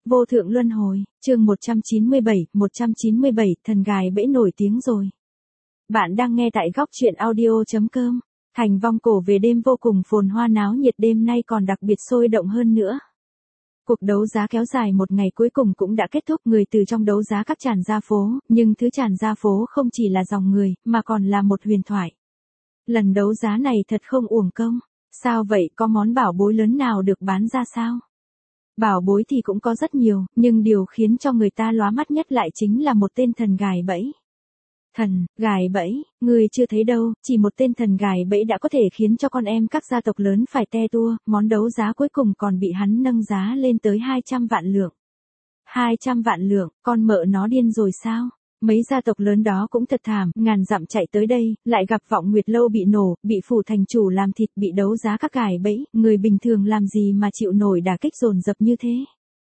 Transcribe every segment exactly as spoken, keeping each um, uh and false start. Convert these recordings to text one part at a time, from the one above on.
Vô thượng luân hồi, chương một trăm chín mươi bảy, một trăm chín mươi bảy, thần gài bẫy nổi tiếng rồi. Bạn đang nghe tại góc truyện audio chấm com. Thành vong cổ về đêm vô cùng phồn hoa náo nhiệt, đêm nay còn đặc biệt sôi động hơn nữa. Cuộc đấu giá kéo dài một ngày cuối cùng cũng đã kết thúc, người từ trong đấu giá các tràn ra phố, nhưng thứ tràn ra phố không chỉ là dòng người, mà còn là một huyền thoại. Lần đấu giá này thật không uổng công. Sao vậy, có món bảo bối lớn nào được bán ra sao? Bảo bối thì cũng có rất nhiều, nhưng điều khiến cho người ta lóa mắt nhất lại chính là một tên thần gài bẫy. Thần, gài bẫy, người chưa thấy đâu, chỉ một tên thần gài bẫy đã có thể khiến cho con em các gia tộc lớn phải te tua, món đấu giá cuối cùng còn bị hắn nâng giá lên tới hai trăm vạn lượng. hai trăm vạn lượng, con mợ nó điên rồi sao? Mấy gia tộc lớn đó cũng thật thảm, ngàn dặm chạy tới đây, lại gặp Vọng Nguyệt Lâu bị nổ, bị phủ thành chủ làm thịt, bị đấu giá các gài bẫy, người bình thường làm gì mà chịu nổi đả kích dồn dập như thế.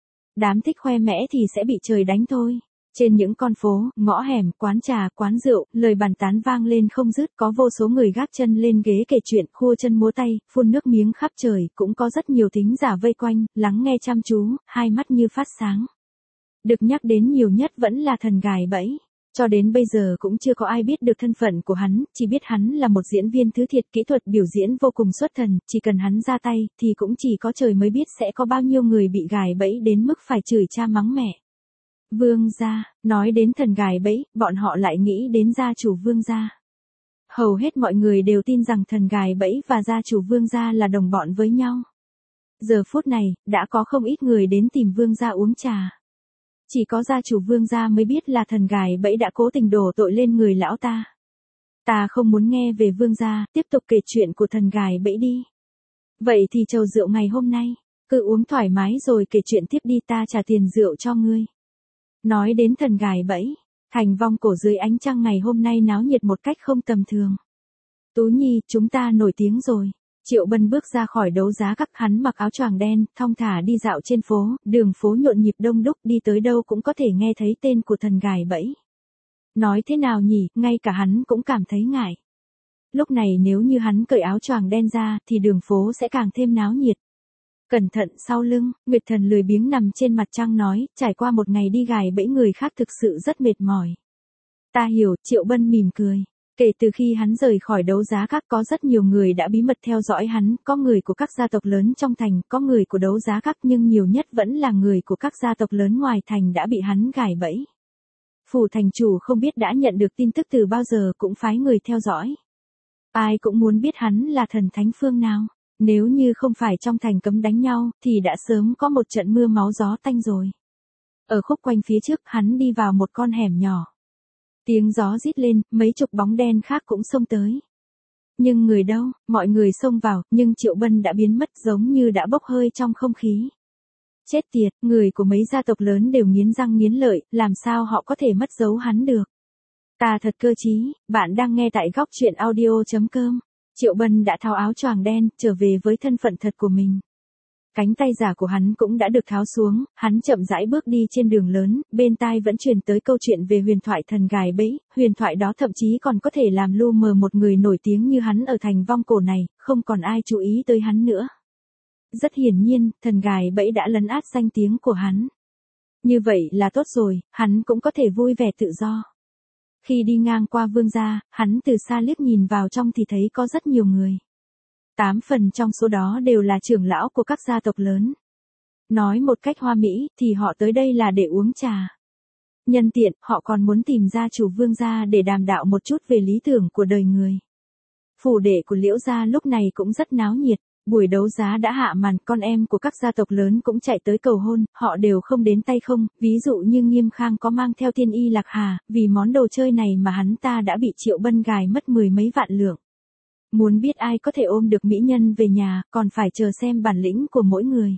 Đám thích khoe mẽ thì sẽ bị trời đánh thôi. Trên những con phố, ngõ hẻm, quán trà, quán rượu, lời bàn tán vang lên không dứt, có vô số người gác chân lên ghế kể chuyện, khua chân múa tay, phun nước miếng khắp trời, cũng có rất nhiều thính giả vây quanh, lắng nghe chăm chú, hai mắt như phát sáng. Được nhắc đến nhiều nhất vẫn là thần gài bẫy. Cho đến bây giờ cũng chưa có ai biết được thân phận của hắn, chỉ biết hắn là một diễn viên thứ thiệt, kỹ thuật biểu diễn vô cùng xuất thần, chỉ cần hắn ra tay, thì cũng chỉ có trời mới biết sẽ có bao nhiêu người bị gài bẫy đến mức phải chửi cha mắng mẹ. Vương gia, nói đến thần gài bẫy, bọn họ lại nghĩ đến gia chủ Vương gia. Hầu hết mọi người đều tin rằng thần gài bẫy và gia chủ Vương gia là đồng bọn với nhau. Giờ phút này, đã có không ít người đến tìm Vương gia uống trà. Chỉ có gia chủ Vương gia mới biết là thần gài bẫy đã cố tình đổ tội lên người lão ta. Ta không muốn nghe về Vương gia, tiếp tục kể chuyện của thần gài bẫy đi. Vậy thì chầu rượu ngày hôm nay, cứ uống thoải mái rồi kể chuyện tiếp đi, ta trả tiền rượu cho ngươi. Nói đến thần gài bẫy, thành vong cổ dưới ánh trăng ngày hôm nay náo nhiệt một cách không tầm thường. Tú Nhi, chúng ta nổi tiếng rồi. Triệu Bân bước ra khỏi đấu giá các, hắn mặc áo choàng đen, thong thả đi dạo trên phố, đường phố nhộn nhịp đông đúc, đi tới đâu cũng có thể nghe thấy tên của thần gài bẫy. Nói thế nào nhỉ, ngay cả hắn cũng cảm thấy ngại. Lúc này nếu như hắn cởi áo choàng đen ra, thì đường phố sẽ càng thêm náo nhiệt. Cẩn thận sau lưng, Nguyệt Thần lười biếng nằm trên mặt trăng nói, trải qua một ngày đi gài bẫy người khác thực sự rất mệt mỏi. Ta hiểu, Triệu Bân mỉm cười. Kể từ khi hắn rời khỏi đấu giá các, có rất nhiều người đã bí mật theo dõi hắn, có người của các gia tộc lớn trong thành, có người của đấu giá các, nhưng nhiều nhất vẫn là người của các gia tộc lớn ngoài thành đã bị hắn gài bẫy. Phủ thành chủ không biết đã nhận được tin tức từ bao giờ, cũng phái người theo dõi. Ai cũng muốn biết hắn là thần thánh phương nào. Nếu như không phải trong thành cấm đánh nhau, thì đã sớm có một trận mưa máu gió tanh rồi. Ở khúc quanh phía trước, hắn đi vào một con hẻm nhỏ. Tiếng gió rít lên, mấy chục bóng đen khác cũng xông tới. Nhưng người đâu, mọi người xông vào, nhưng Triệu Bân đã biến mất giống như đã bốc hơi trong không khí. Chết tiệt, người của mấy gia tộc lớn đều nghiến răng nghiến lợi, làm sao họ có thể mất dấu hắn được. Ta thật cơ trí, bạn đang nghe tại góc truyện audio chấm com. Triệu Bân đã tháo áo choàng đen, trở về với thân phận thật của mình. Cánh tay giả của hắn cũng đã được tháo xuống, hắn chậm rãi bước đi trên đường lớn, bên tai vẫn truyền tới câu chuyện về huyền thoại thần gài bẫy, huyền thoại đó thậm chí còn có thể làm lu mờ một người nổi tiếng như hắn ở thành vong cổ này, không còn ai chú ý tới hắn nữa. Rất hiển nhiên, thần gài bẫy đã lấn át danh tiếng của hắn. Như vậy là tốt rồi, hắn cũng có thể vui vẻ tự do. Khi đi ngang qua Vương gia, hắn từ xa liếc nhìn vào trong thì thấy có rất nhiều người. Tám phần trong số đó đều là trưởng lão của các gia tộc lớn. Nói một cách hoa mỹ, thì họ tới đây là để uống trà. Nhân tiện, họ còn muốn tìm gia chủ Vương gia để đàm đạo một chút về lý tưởng của đời người. Phủ đệ của Liễu gia lúc này cũng rất náo nhiệt. Buổi đấu giá đã hạ màn, con em của các gia tộc lớn cũng chạy tới cầu hôn, họ đều không đến tay không, ví dụ như Nghiêm Khang có mang theo Thiên Y Lạc Hà, vì món đồ chơi này mà hắn ta đã bị Triệu Bân gài mất mười mấy vạn lượng. Muốn biết ai có thể ôm được mỹ nhân về nhà, còn phải chờ xem bản lĩnh của mỗi người.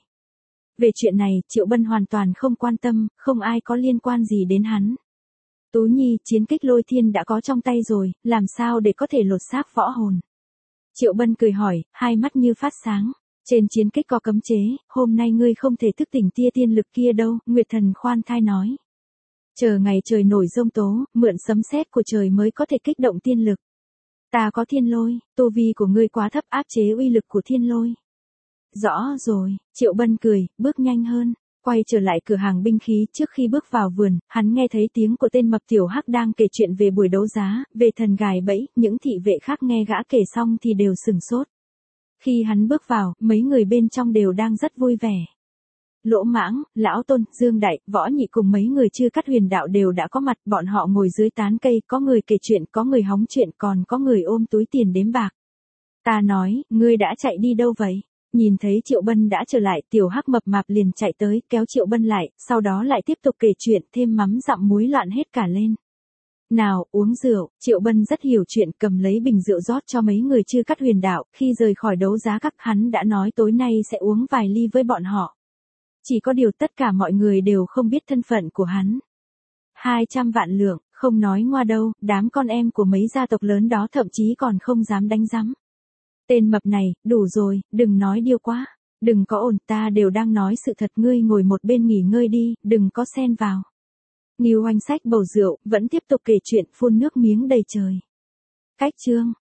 Về chuyện này, Triệu Bân hoàn toàn không quan tâm, không ai có liên quan gì đến hắn. Tú Nhi, chiến kích lôi thiên đã có trong tay rồi, làm sao để có thể lột xác võ hồn? Triệu Bân cười hỏi, hai mắt như phát sáng. Trên chiến kích có cấm chế, hôm nay ngươi không thể thức tỉnh tia tiên lực kia đâu, Nguyệt Thần khoan thai nói. Chờ ngày trời nổi giông tố, mượn sấm sét của trời mới có thể kích động tiên lực. Ta có thiên lôi, tu vi của ngươi quá thấp áp chế uy lực của thiên lôi. Rõ rồi, Triệu Bân cười, bước nhanh hơn. Quay trở lại cửa hàng binh khí, trước khi bước vào vườn, hắn nghe thấy tiếng của tên mập tiểu hắc đang kể chuyện về buổi đấu giá, về thần gài bẫy, những thị vệ khác nghe gã kể xong thì đều sửng sốt. Khi hắn bước vào, mấy người bên trong đều đang rất vui vẻ. Lỗ Mãng, Lão Tôn, Dương Đại, Võ Nhị cùng mấy người chưa cắt huyền đạo đều đã có mặt, bọn họ ngồi dưới tán cây, có người kể chuyện, có người hóng chuyện, còn có người ôm túi tiền đếm bạc. Ta nói, ngươi đã chạy đi đâu vậy? Nhìn thấy Triệu Bân đã trở lại, tiểu hắc mập mạp liền chạy tới, kéo Triệu Bân lại, sau đó lại tiếp tục kể chuyện, thêm mắm dặm muối loạn hết cả lên. Nào, uống rượu, Triệu Bân rất hiểu chuyện, cầm lấy bình rượu rót cho mấy người chưa cắt huyền đạo, khi rời khỏi đấu giá các hắn đã nói tối nay sẽ uống vài ly với bọn họ. Chỉ có điều tất cả mọi người đều không biết thân phận của hắn. hai trăm vạn lượng, không nói ngoa đâu, đám con em của mấy gia tộc lớn đó thậm chí còn không dám đánh rắm. Tên mập này, đủ rồi, đừng nói điêu quá. Đừng có ồn, ta đều đang nói sự thật, ngươi ngồi một bên nghỉ ngơi đi, đừng có xen vào. Ngưu Oanh xách bầu rượu, vẫn tiếp tục kể chuyện, phun nước miếng đầy trời. Cách chương